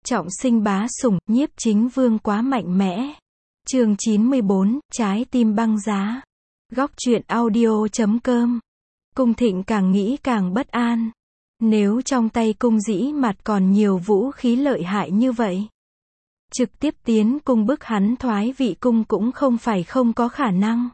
Trọng sinh bá sủng, nhiếp chính vương quá mạnh mẽ. Chương 94, trái tim băng giá. Góc truyện audio.com. Cung Thịnh càng nghĩ càng bất an. Nếu trong tay cung dĩ mặt còn nhiều vũ khí lợi hại như vậy, trực tiếp tiến cung bức hắn thoái vị cung cũng không phải không có khả năng.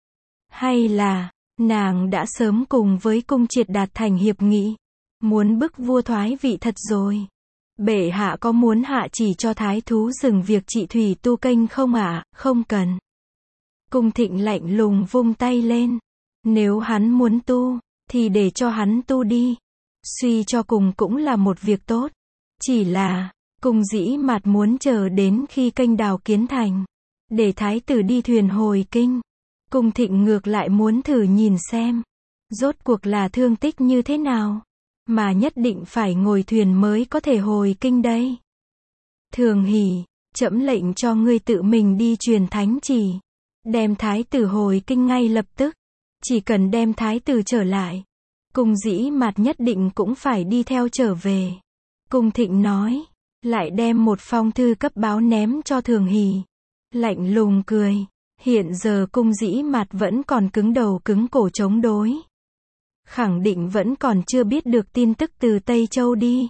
Hay là, nàng đã sớm cùng với cung triệt đạt thành hiệp nghị, muốn bức vua thoái vị thật rồi. Bệ hạ có muốn hạ chỉ cho thái thú dừng việc trị thủy tu kênh không ạ? Không cần. Cung Thịnh lạnh lùng vung tay lên. Nếu hắn muốn tu, thì để cho hắn tu đi. Suy cho cùng cũng là một việc tốt. Chỉ là, cung dĩ mặt muốn chờ đến khi kênh đào kiến thành, để thái tử đi thuyền hồi kinh. Cung Thịnh ngược lại muốn thử nhìn xem, rốt cuộc là thương tích như thế nào, mà nhất định phải ngồi thuyền mới có thể hồi kinh đây. Thường Hỷ, trẫm lệnh cho ngươi tự mình đi truyền thánh chỉ, đem thái tử hồi kinh ngay lập tức. Chỉ cần đem thái tử trở lại, cung dĩ mặt nhất định cũng phải đi theo trở về. Cung Thịnh nói, lại đem một phong thư cấp báo ném cho Thường Hỷ. Lạnh lùng cười, hiện giờ cung dĩ mặt vẫn còn cứng đầu cứng cổ chống đối. Khẳng định vẫn còn chưa biết được tin tức từ Tây Châu đi.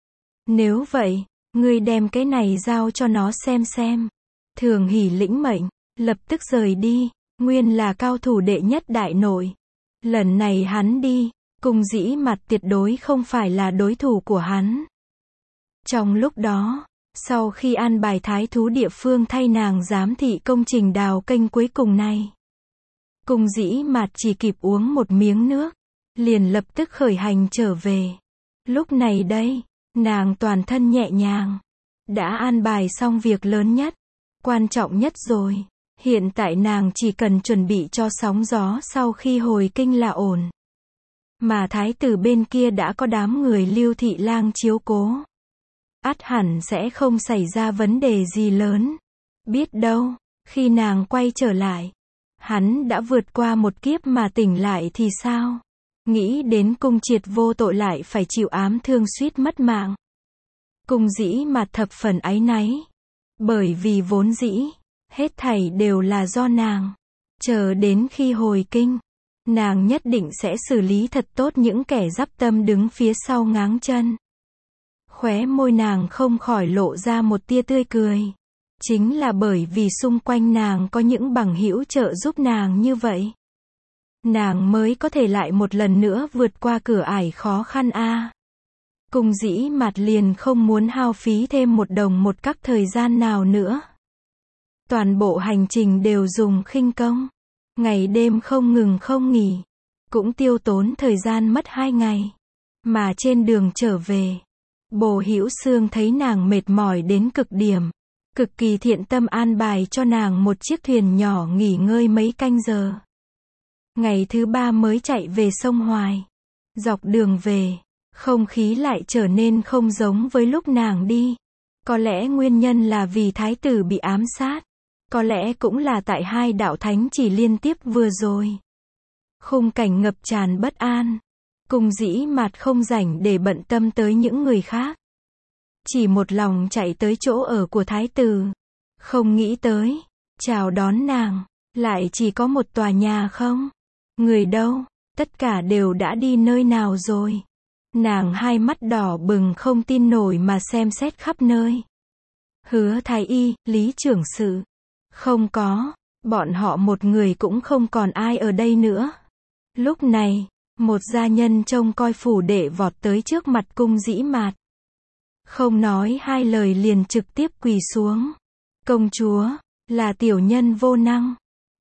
Nếu vậy, ngươi đem cái này giao cho nó xem. Thường Hỷ lĩnh mệnh, lập tức rời đi. Nguyên là cao thủ đệ nhất đại nội. Lần này hắn đi, cung dĩ mặt tuyệt đối không phải là đối thủ của hắn. Trong lúc đó, sau khi an bài thái thú địa phương thay nàng giám thị công trình đào kênh cuối cùng này, cung dĩ mặt chỉ kịp uống một miếng nước, liền lập tức khởi hành trở về. Lúc này đây, nàng toàn thân nhẹ nhàng, đã an bài xong việc lớn nhất, quan trọng nhất rồi. Hiện tại nàng chỉ cần chuẩn bị cho sóng gió sau khi hồi kinh là ổn. Mà thái tử bên kia đã có đám người Lưu Thị Lang chiếu cố, ắt hẳn sẽ không xảy ra vấn đề gì lớn. Biết đâu, khi nàng quay trở lại, hắn đã vượt qua một kiếp mà tỉnh lại thì sao? Nghĩ đến cung triệt vô tội lại phải chịu ám thương suýt mất mạng, cung dĩ mặt thập phần áy náy. Bởi vì vốn dĩ, hết thảy đều là do nàng. Chờ đến khi hồi kinh, nàng nhất định sẽ xử lý thật tốt những kẻ dắp tâm đứng phía sau ngáng chân. Khóe môi nàng không khỏi lộ ra một tia tươi cười. Chính là bởi vì xung quanh nàng có những bằng hữu trợ giúp nàng như vậy, nàng mới có thể lại một lần nữa vượt qua cửa ải khó khăn a. Cung dĩ mặt liền không muốn hao phí thêm một đồng một cắc thời gian nào nữa. Toàn bộ hành trình đều dùng khinh công, ngày đêm không ngừng không nghỉ, cũng tiêu tốn thời gian mất 2 ngày. Mà trên đường trở về, Bồ Hữu Xương thấy nàng mệt mỏi đến cực điểm, cực kỳ thiện tâm an bài cho nàng một chiếc thuyền nhỏ nghỉ ngơi mấy canh giờ. Ngày thứ 3 mới chạy về sông Hoài. Dọc đường về, không khí lại trở nên không giống với lúc nàng đi. Có lẽ nguyên nhân là vì thái tử bị ám sát. Có lẽ cũng là tại 2 đạo thánh chỉ liên tiếp vừa rồi. Khung cảnh ngập tràn bất an. Cung dĩ mặt không rảnh để bận tâm tới những người khác. Chỉ một lòng chạy tới chỗ ở của thái tử. Không nghĩ tới, chào đón nàng, lại chỉ có một tòa nhà không? Người đâu? Tất cả đều đã đi nơi nào rồi? Nàng hai mắt đỏ bừng không tin nổi mà xem xét khắp nơi. Hứa thái y, Lý trưởng sự. Không có, bọn họ một người cũng không còn ai ở đây nữa. Lúc này, một gia nhân trông coi phủ đệ vọt tới trước mặt cung dĩ mạt. Không nói 2 lời liền trực tiếp quỳ xuống. Công chúa, là tiểu nhân vô năng.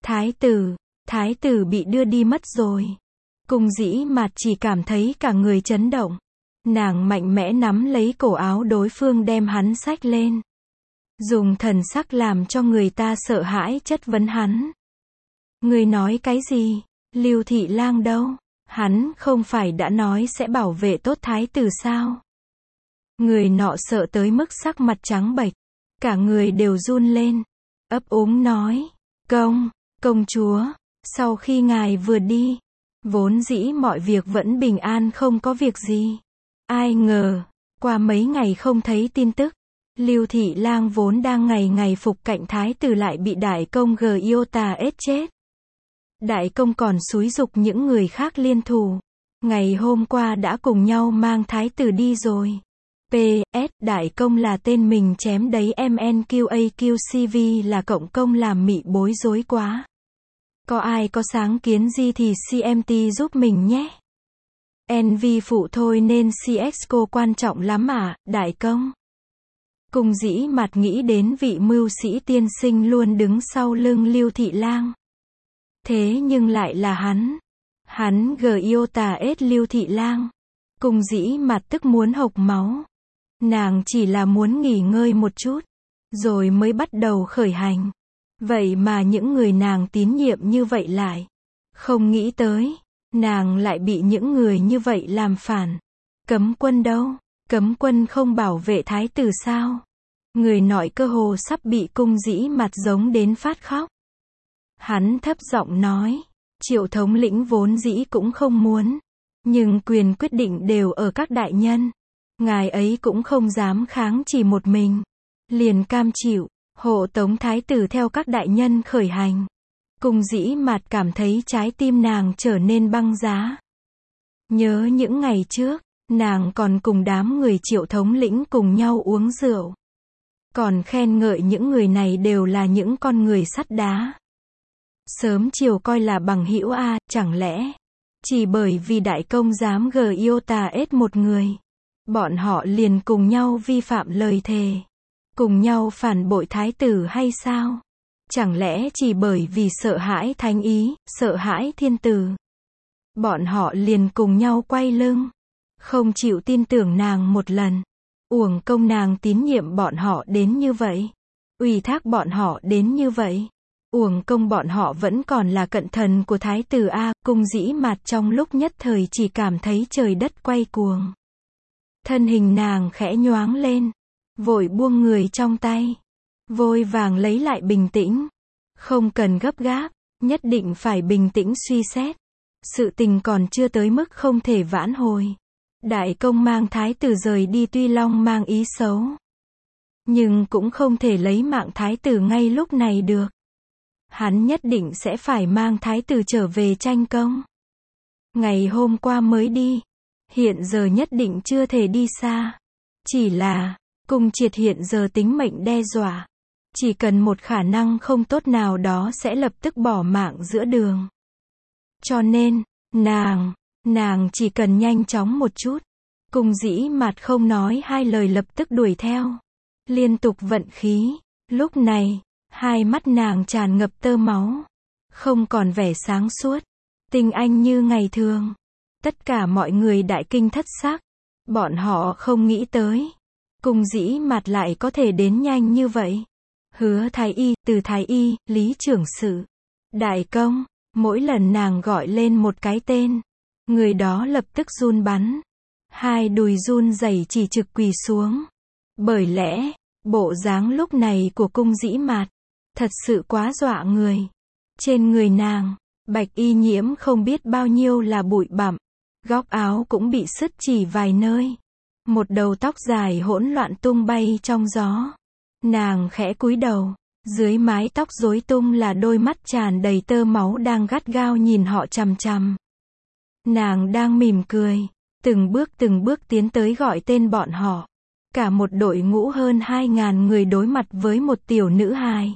Thái tử bị đưa đi mất rồi. Cung dĩ mạt chỉ cảm thấy cả người chấn động. Nàng mạnh mẽ nắm lấy cổ áo đối phương đem hắn xách lên. Dùng thần sắc làm cho người ta sợ hãi chất vấn hắn. Người nói cái gì? Lưu Thị Lang đâu? Hắn không phải đã nói sẽ bảo vệ tốt thái tử sao? Người nọ sợ tới mức sắc mặt trắng bệch, cả người đều run lên, ấp úng nói, công chúa, sau khi ngài vừa đi, vốn dĩ mọi việc vẫn bình an không có việc gì. Ai ngờ, qua mấy ngày không thấy tin tức, Lưu Thị Lang vốn đang ngày ngày phục cạnh thái tử lại bị đại công Giota ết chết. Đại công còn xúi giục những người khác liên thủ. Ngày hôm qua đã cùng nhau mang thái tử đi rồi. PS, đại công là tên mình chém đấy, MNQAQCV là cộng công làm mị bối rối quá. Có ai có sáng kiến gì thì CMT giúp mình nhé. NV phụ thôi nên CXCO quan trọng lắm à, đại công. Cung Dĩ Mạt nghĩ đến vị mưu sĩ tiên sinh luôn đứng sau lưng Lưu Thị Lang. Thế nhưng lại là hắn Giota ết Lưu Thị Lang. Cung Dĩ Mạt tức muốn hộc máu. Nàng chỉ là muốn nghỉ ngơi một chút, rồi mới bắt đầu khởi hành. Vậy mà những người nàng tín nhiệm như vậy lại không nghĩ tới, nàng lại bị những người như vậy làm phản. Cấm quân đâu? Cấm quân không bảo vệ thái tử sao? Người nọ cơ hồ sắp bị Cung Dĩ Mạt giống đến phát khóc. Hắn thấp giọng nói, Triệu thống lĩnh vốn dĩ cũng không muốn, nhưng quyền quyết định đều ở các đại nhân. Ngài ấy cũng không dám kháng chỉ một mình, liền cam chịu, hộ tống thái tử theo các đại nhân khởi hành. Cung Dĩ Mạt cảm thấy trái tim nàng trở nên băng giá. Nhớ những ngày trước, nàng còn cùng đám người Triệu thống lĩnh cùng nhau uống rượu. Còn khen ngợi những người này đều là những con người sắt đá. Sớm chiều coi là bằng hữu a, chẳng lẽ chỉ bởi vì đại công dám Giota ết một người, bọn họ liền cùng nhau vi phạm lời thề, cùng nhau phản bội thái tử hay sao? Chẳng lẽ chỉ bởi vì sợ hãi thánh ý, sợ hãi thiên tử, bọn họ liền cùng nhau quay lưng, không chịu tin tưởng nàng một lần? Uổng công nàng tín nhiệm bọn họ đến như vậy, ủy thác bọn họ đến như vậy. Uổng công bọn họ vẫn còn là cận thần của thái tử a. Cung Dĩ Mạt trong lúc nhất thời chỉ cảm thấy trời đất quay cuồng. Thân hình nàng khẽ nhoáng lên, vội buông người trong tay, vội vàng lấy lại bình tĩnh. Không cần gấp gáp, nhất định phải bình tĩnh suy xét. Sự tình còn chưa tới mức không thể vãn hồi. Đại công mang thái tử rời đi tuy long mang ý xấu, nhưng cũng không thể lấy mạng thái tử ngay lúc này được. Hắn nhất định sẽ phải mang thái tử trở về tranh công. Ngày hôm qua mới đi, hiện giờ nhất định chưa thể đi xa. Chỉ là, Cung Triệt hiện giờ tính mệnh đe dọa. Chỉ cần một khả năng không tốt nào đó sẽ lập tức bỏ mạng giữa đường. Cho nên, nàng chỉ cần nhanh chóng một chút. Cung Dĩ Mạt không nói hai lời lập tức đuổi theo. Liên tục vận khí. Lúc này, hai mắt nàng tràn ngập tơ máu, không còn vẻ sáng suốt, tinh anh như ngày thường. Tất cả mọi người đại kinh thất sắc. Bọn họ không nghĩ tới, Cung Dĩ Mạt lại có thể đến nhanh như vậy. Hứa Thái Y, Từ Thái Y, Lý trưởng sự, đại công, mỗi lần nàng gọi lên một cái tên, người đó lập tức run bắn. Hai đùi run rẩy chỉ trực quỳ xuống. Bởi lẽ, bộ dáng lúc này của Cung Dĩ Mạt thật sự quá dọa người. Trên người nàng, bạch y nhiễm không biết bao nhiêu là bụi bặm, góc áo cũng bị sứt chỉ vài nơi. Một đầu tóc dài hỗn loạn tung bay trong gió. Nàng khẽ cúi đầu, dưới mái tóc rối tung là đôi mắt tràn đầy tơ máu đang gắt gao nhìn họ chằm chằm. Nàng đang mỉm cười, từng bước tiến tới gọi tên bọn họ. Cả một đội ngũ hơn 2.000 người đối mặt với một tiểu nữ hài.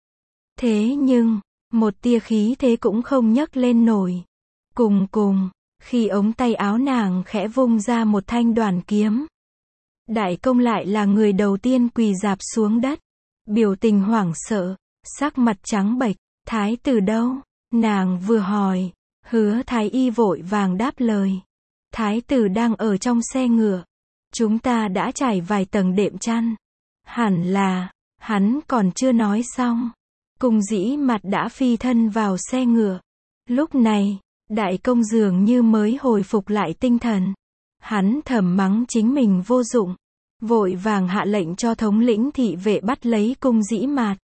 Thế nhưng, một tia khí thế cũng không nhấc lên nổi. Cùng, khi ống tay áo nàng khẽ vung ra một thanh đoàn kiếm. Đại công lại là người đầu tiên quỳ rạp xuống đất. Biểu tình hoảng sợ, sắc mặt trắng bệch. Thái tử đâu? Nàng vừa hỏi, Hứa Thái Y vội vàng đáp lời. Thái tử đang ở trong xe ngựa. Chúng ta đã trải vài tầng đệm chăn. Hẳn là, hắn còn chưa nói xong. Cung Dĩ Mạt đã phi thân vào xe ngựa. Lúc này, đại công dường như mới hồi phục lại tinh thần. Hắn thầm mắng chính mình vô dụng. Vội vàng hạ lệnh cho thống lĩnh thị vệ bắt lấy Cung Dĩ Mạt.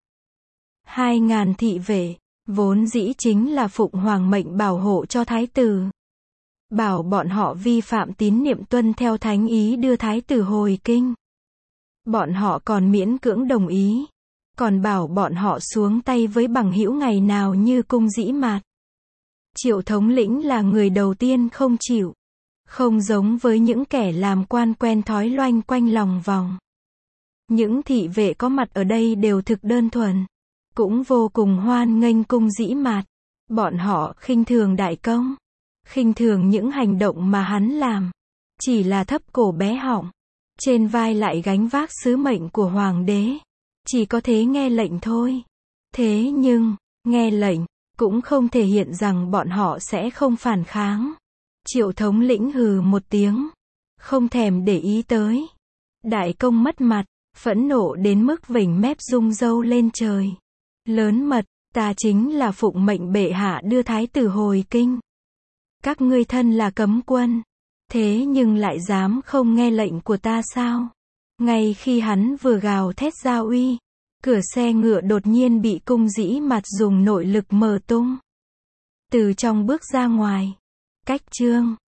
2.000 thị vệ, vốn dĩ chính là phụng hoàng mệnh bảo hộ cho thái tử. Bảo bọn họ vi phạm tín niệm tuân theo thánh ý đưa thái tử hồi kinh. Bọn họ còn miễn cưỡng đồng ý. Còn bảo bọn họ xuống tay với bằng hữu ngày nào như Cung Dĩ Mạt. Triệu thống lĩnh là người đầu tiên không chịu. Không giống với những kẻ làm quan quen thói loanh quanh lòng vòng. Những thị vệ có mặt ở đây đều thực đơn thuần. Cũng vô cùng hoan nghênh Cung Dĩ Mạt. Bọn họ khinh thường đại công. Khinh thường những hành động mà hắn làm. Chỉ là thấp cổ bé họng. Trên vai lại gánh vác sứ mệnh của hoàng đế. Chỉ có thế nghe lệnh thôi. Thế nhưng, nghe lệnh, cũng không thể hiện rằng bọn họ sẽ không phản kháng. Triệu thống lĩnh hừ một tiếng. Không thèm để ý tới. Đại công mất mặt, phẫn nộ đến mức vểnh mép rung râu lên trời. Lớn mật, ta chính là phụng mệnh bệ hạ đưa thái tử hồi kinh. Các ngươi thân là cấm quân. Thế nhưng lại dám không nghe lệnh của ta sao? Ngay khi hắn vừa gào thét ra uy, cửa xe ngựa đột nhiên bị Cung Dĩ Mạt dùng nội lực mở tung. Từ trong bước ra ngoài. Cách chương